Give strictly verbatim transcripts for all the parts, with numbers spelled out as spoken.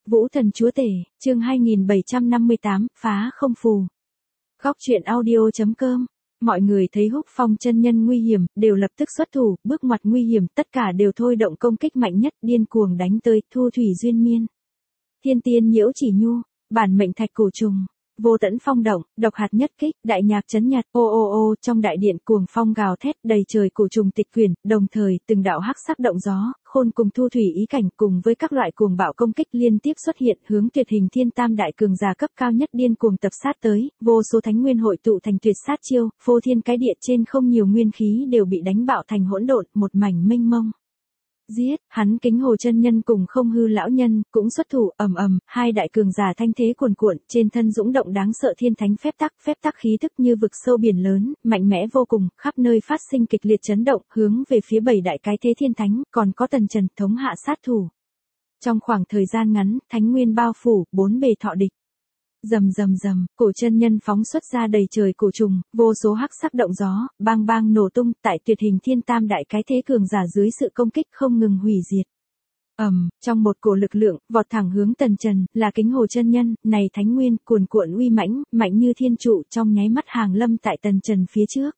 Vũ Thần Chúa Tể, chương hai nghìn bảy trăm năm mươi tám, phá không phù. Góc truyện audio chấm com. Mọi người thấy Húc Phong chân nhân nguy hiểm, đều lập tức xuất thủ, bước ngoặt nguy hiểm, tất cả đều thôi động công kích mạnh nhất, điên cuồng đánh tới, thu thủy duyên miên. Thiên tiên nhiễu chỉ nhu, bản mệnh thạch cổ trùng. Vô tẫn phong động, độc hạt nhất kích, đại nhạc chấn nhật, ô ô ô, trong đại điện cuồng phong gào thét, đầy trời cổ trùng tịch quyển, đồng thời, từng đạo hắc sắc động gió, khôn cùng thu thủy ý cảnh cùng với các loại cuồng bạo công kích liên tiếp xuất hiện, hướng tuyệt hình thiên tam đại cường giả cấp cao nhất điên cuồng tập sát tới, vô số thánh nguyên hội tụ thành tuyệt sát chiêu, phô thiên cái địa trên không nhiều nguyên khí đều bị đánh bạo thành hỗn độn, một mảnh mênh mông. Giết, hắn Kính Hồ chân nhân cùng Không Hư lão nhân cũng xuất thủ, ầm ầm, hai đại cường giả thanh thế cuồn cuộn, trên thân dũng động đáng sợ thiên thánh phép tắc, phép tắc khí tức như vực sâu biển lớn, mạnh mẽ vô cùng, khắp nơi phát sinh kịch liệt chấn động, hướng về phía bảy đại cái thế thiên thánh, còn có Tần Trần thống hạ sát thủ. Trong khoảng thời gian ngắn, thánh nguyên bao phủ, bốn bề thọ địch. Rầm rầm rầm, cổ chân nhân phóng xuất ra đầy trời cổ trùng, vô số hắc sắc động gió, bang bang nổ tung, tại tuyệt hình thiên tam đại cái thế cường giả dưới sự công kích không ngừng hủy diệt. Ầm, um, trong một cổ lực lượng, vọt thẳng hướng Tần Trần, là Kính Hồ chân nhân, này thánh nguyên, cuồn cuộn uy mãnh, mạnh như thiên trụ, trong nháy mắt hàng lâm tại Tần Trần phía trước.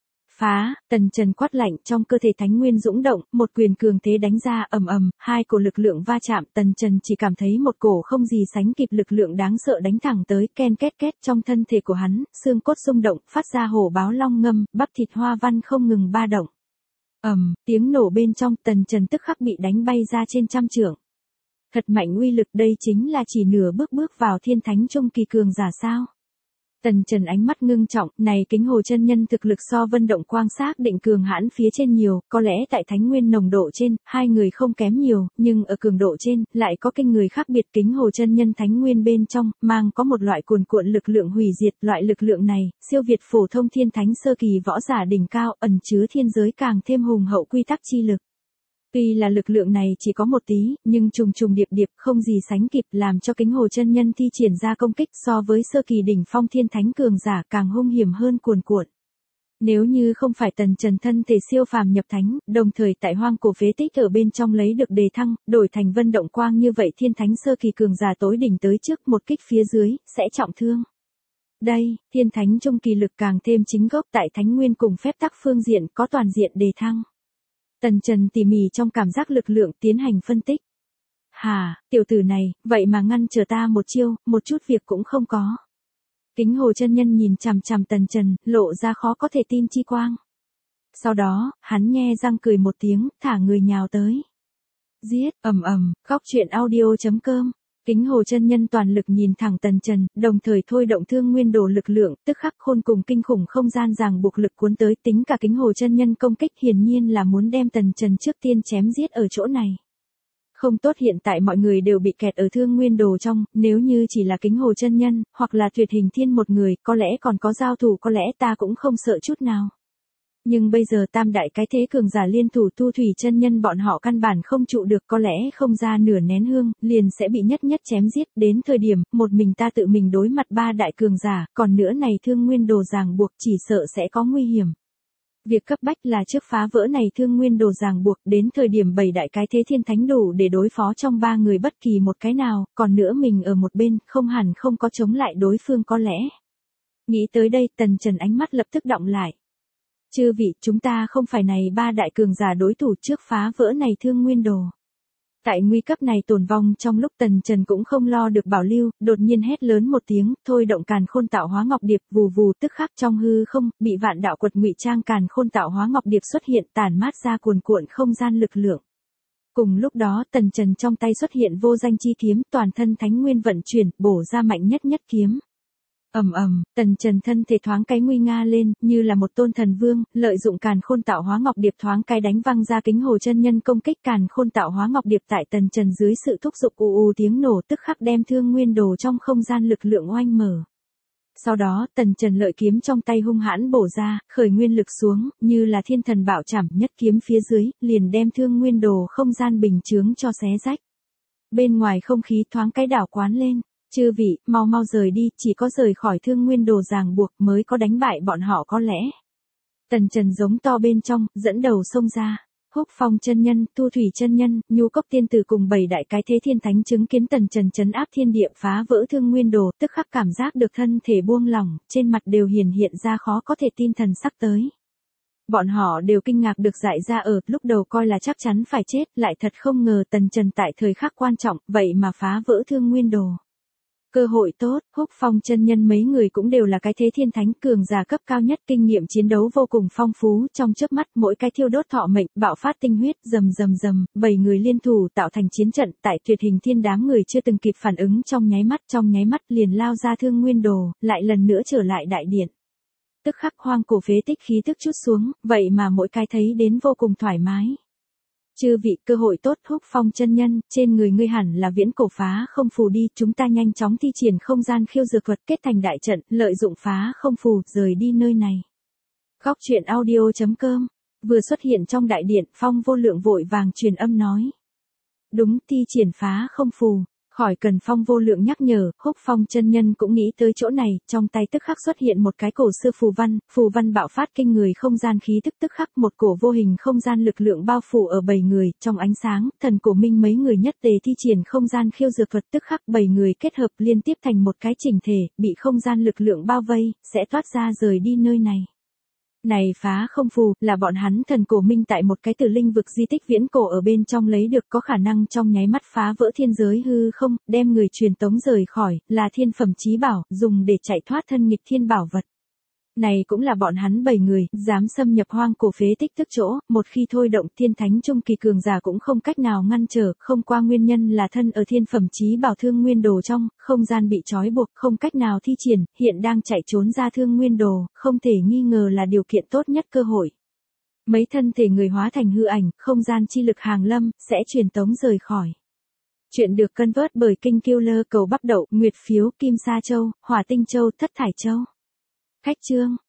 Phá, Tần Trần quát lạnh, trong cơ thể thánh nguyên dũng động, một quyền cường thế đánh ra, ầm ầm, hai cổ lực lượng va chạm, Tần Trần chỉ cảm thấy một cổ không gì sánh kịp lực lượng đáng sợ đánh thẳng tới, ken két két trong thân thể của hắn, xương cốt rung động, phát ra hổ báo long ngâm, bắp thịt hoa văn không ngừng ba động. Ầm, tiếng nổ bên trong, Tần Trần tức khắc bị đánh bay ra trên trăm trượng. Thật mạnh uy lực, đây chính là chỉ nửa bước bước vào thiên thánh trung kỳ cường giả sao? Tần Trần ánh mắt ngưng trọng, này Kính Hồ chân nhân thực lực so Vân Động Quang xác định cường hãn phía trên nhiều, có lẽ tại thánh nguyên nồng độ trên, hai người không kém nhiều, nhưng ở cường độ trên, lại có kinh người khác biệt. Kính Hồ chân nhân thánh nguyên bên trong, mang có một loại cuồn cuộn lực lượng hủy diệt, loại lực lượng này, siêu việt phổ thông thiên thánh sơ kỳ võ giả đỉnh cao, ẩn chứa thiên giới càng thêm hùng hậu quy tắc chi lực. Tuy là lực lượng này chỉ có một tí, nhưng trùng trùng điệp điệp không gì sánh kịp, làm cho Kính Hồ chân nhân thi triển ra công kích so với sơ kỳ đỉnh phong thiên thánh cường giả càng hung hiểm hơn cuồn cuộn. Nếu như không phải Tần Trần thân thể siêu phàm nhập thánh, đồng thời tại hoang cổ phế tích ở bên trong lấy được đề thăng, đổi thành Vân Động Quang như vậy thiên thánh sơ kỳ cường giả tối đỉnh tới trước một kích phía dưới, sẽ trọng thương. Đây, thiên thánh trung kỳ lực càng thêm chính gốc tại thánh nguyên cùng phép tắc phương diện có toàn diện đề thăng. Tần Trần tỉ mỉ trong cảm giác lực lượng tiến hành phân tích. Hà, tiểu tử này, vậy mà ngăn trở ta một chiêu, một chút việc cũng không có. Kính Hồ chân nhân nhìn chằm chằm Tần Trần, lộ ra khó có thể tin chi quang. Sau đó, hắn nhe răng cười một tiếng, thả người nhào tới. Giết, ầm ầm, góc truyện audio chấm com. Kính Hồ chân nhân toàn lực nhìn thẳng Tần Trần, đồng thời thôi động thương nguyên đồ lực lượng, tức khắc khôn cùng kinh khủng không gian ràng buộc lực cuốn tới, tính cả Kính Hồ chân nhân công kích hiển nhiên là muốn đem Tần Trần trước tiên chém giết ở chỗ này. Không tốt, hiện tại mọi người đều bị kẹt ở thương nguyên đồ trong, nếu như chỉ là Kính Hồ chân nhân, hoặc là tuyệt hình thiên một người, có lẽ còn có giao thủ, có lẽ ta cũng không sợ chút nào. Nhưng bây giờ tam đại cái thế cường giả liên thủ thu thủy chân nhân bọn họ căn bản không trụ được, có lẽ không ra nửa nén hương, liền sẽ bị nhất nhất chém giết, đến thời điểm, một mình ta tự mình đối mặt ba đại cường giả, còn nữa này thương nguyên đồ ràng buộc chỉ sợ sẽ có nguy hiểm. Việc cấp bách là trước phá vỡ này thương nguyên đồ ràng buộc, đến thời điểm bảy đại cái thế thiên thánh đủ để đối phó trong ba người bất kỳ một cái nào, còn nữa mình ở một bên, không hẳn không có chống lại đối phương có lẽ. Nghĩ tới đây, Tần Trần ánh mắt lập tức đọng lại. Chư vị, chúng ta không phải này ba đại cường giả đối thủ, trước phá vỡ này thương nguyên đồ. Tại nguy cấp này tồn vong trong lúc Tần Trần cũng không lo được bảo lưu, đột nhiên hét lớn một tiếng, thôi động càn khôn tạo hóa ngọc điệp, vù vù, tức khắc trong hư không, bị vạn đạo quật ngụy trang càn khôn tạo hóa ngọc điệp xuất hiện, tản mát ra cuồn cuộn không gian lực lượng. Cùng lúc đó, Tần Trần trong tay xuất hiện vô danh chi kiếm, toàn thân thánh nguyên vận chuyển, bổ ra mạnh nhất nhất kiếm. Ầm ầm, Tần Trần thân thể thoáng cái nguy nga lên, như là một tôn thần vương, lợi dụng càn khôn tạo hóa ngọc điệp thoáng cái đánh văng ra Kính Hồ chân nhân công kích, càn khôn tạo hóa ngọc điệp tại Tần Trần dưới sự thúc giục ù ù tiếng nổ, tức khắc đem thương nguyên đồ trong không gian lực lượng oanh mở. Sau đó, Tần Trần lợi kiếm trong tay hung hãn bổ ra, khởi nguyên lực xuống, như là thiên thần bạo chảm, nhất kiếm phía dưới, liền đem thương nguyên đồ không gian bình chướng cho xé rách. Bên ngoài không khí thoáng cái đảo quán lên. Chư vị, mau mau rời đi, chỉ có rời khỏi thương nguyên đồ ràng buộc mới có đánh bại bọn họ có lẽ. Tần Trần giống to bên trong, dẫn đầu xông ra. Húc Phong chân nhân, Thu Thủy chân nhân, Nhu Cốc tiên tử cùng bảy đại cái thế thiên thánh chứng kiến Tần Trần trấn áp thiên địa phá vỡ thương nguyên đồ, tức khắc cảm giác được thân thể buông lỏng, trên mặt đều hiển hiện ra khó có thể tin thần sắc tới. Bọn họ đều kinh ngạc được dại ra ở, lúc đầu coi là chắc chắn phải chết, lại thật không ngờ Tần Trần tại thời khắc quan trọng, vậy mà phá vỡ thương nguyên đồ. Cơ hội tốt, Húc Phong chân nhân mấy người cũng đều là cái thế thiên thánh cường giả cấp cao nhất, kinh nghiệm chiến đấu vô cùng phong phú, trong chớp mắt mỗi cái thiêu đốt thọ mệnh, bạo phát tinh huyết, rầm rầm rầm, bảy người liên thủ tạo thành chiến trận, tại tuyệt hình thiên đám người chưa từng kịp phản ứng trong nháy mắt, trong nháy mắt liền lao ra thương nguyên đồ, lại lần nữa trở lại đại điện. Tức khắc hoang cổ phế tích khí tức chút xuống, vậy mà mỗi cái thấy đến vô cùng thoải mái. Chư vị, cơ hội tốt, Húc Phong chân nhân, trên người ngươi hẳn là viễn cổ phá không phù đi, chúng ta nhanh chóng thi triển không gian khiêu dược thuật kết thành đại trận, lợi dụng phá không phù, rời đi nơi này. Góc truyện audio chấm com, vừa xuất hiện trong đại điện, Phong Vô Lượng vội vàng truyền âm nói. Đúng, thi triển phá không phù. Khỏi cần Phong Vô Lượng nhắc nhở, Húc Phong chân nhân cũng nghĩ tới chỗ này, trong tay tức khắc xuất hiện một cái cổ xưa phù văn, phù văn bạo phát kinh người không gian khí tức tức khắc một cổ vô hình không gian lực lượng bao phủ ở bảy người, trong ánh sáng, thần cổ minh mấy người nhất tề thi triển không gian khiêu dược thuật tức khắc bảy người kết hợp liên tiếp thành một cái chỉnh thể, bị không gian lực lượng bao vây, sẽ thoát ra rời đi nơi này. Này phá không phù, là bọn hắn thần cổ minh tại một cái từ linh vực di tích viễn cổ ở bên trong lấy được, có khả năng trong nháy mắt phá vỡ thiên giới hư không, đem người truyền tống rời khỏi, là thiên phẩm chí bảo, dùng để chạy thoát thân nghịch thiên bảo vật. Này cũng là bọn hắn bảy người, dám xâm nhập hoang cổ phế tích tức chỗ, một khi thôi động thiên thánh trung kỳ cường giả cũng không cách nào ngăn trở, không qua nguyên nhân là thân ở thiên phẩm chí bảo thương nguyên đồ trong, không gian bị trói buộc, không cách nào thi triển, hiện đang chạy trốn ra thương nguyên đồ, không thể nghi ngờ là điều kiện tốt nhất cơ hội. Mấy thân thể người hóa thành hư ảnh, không gian chi lực hàng lâm, sẽ truyền tống rời khỏi. Chuyện được cân vớt bởi Kinh Killer cầu bắp đậu, Nguyệt phiếu, Kim Sa Châu, Hỏa Tinh Châu, Thất Thải Châu. Khách chương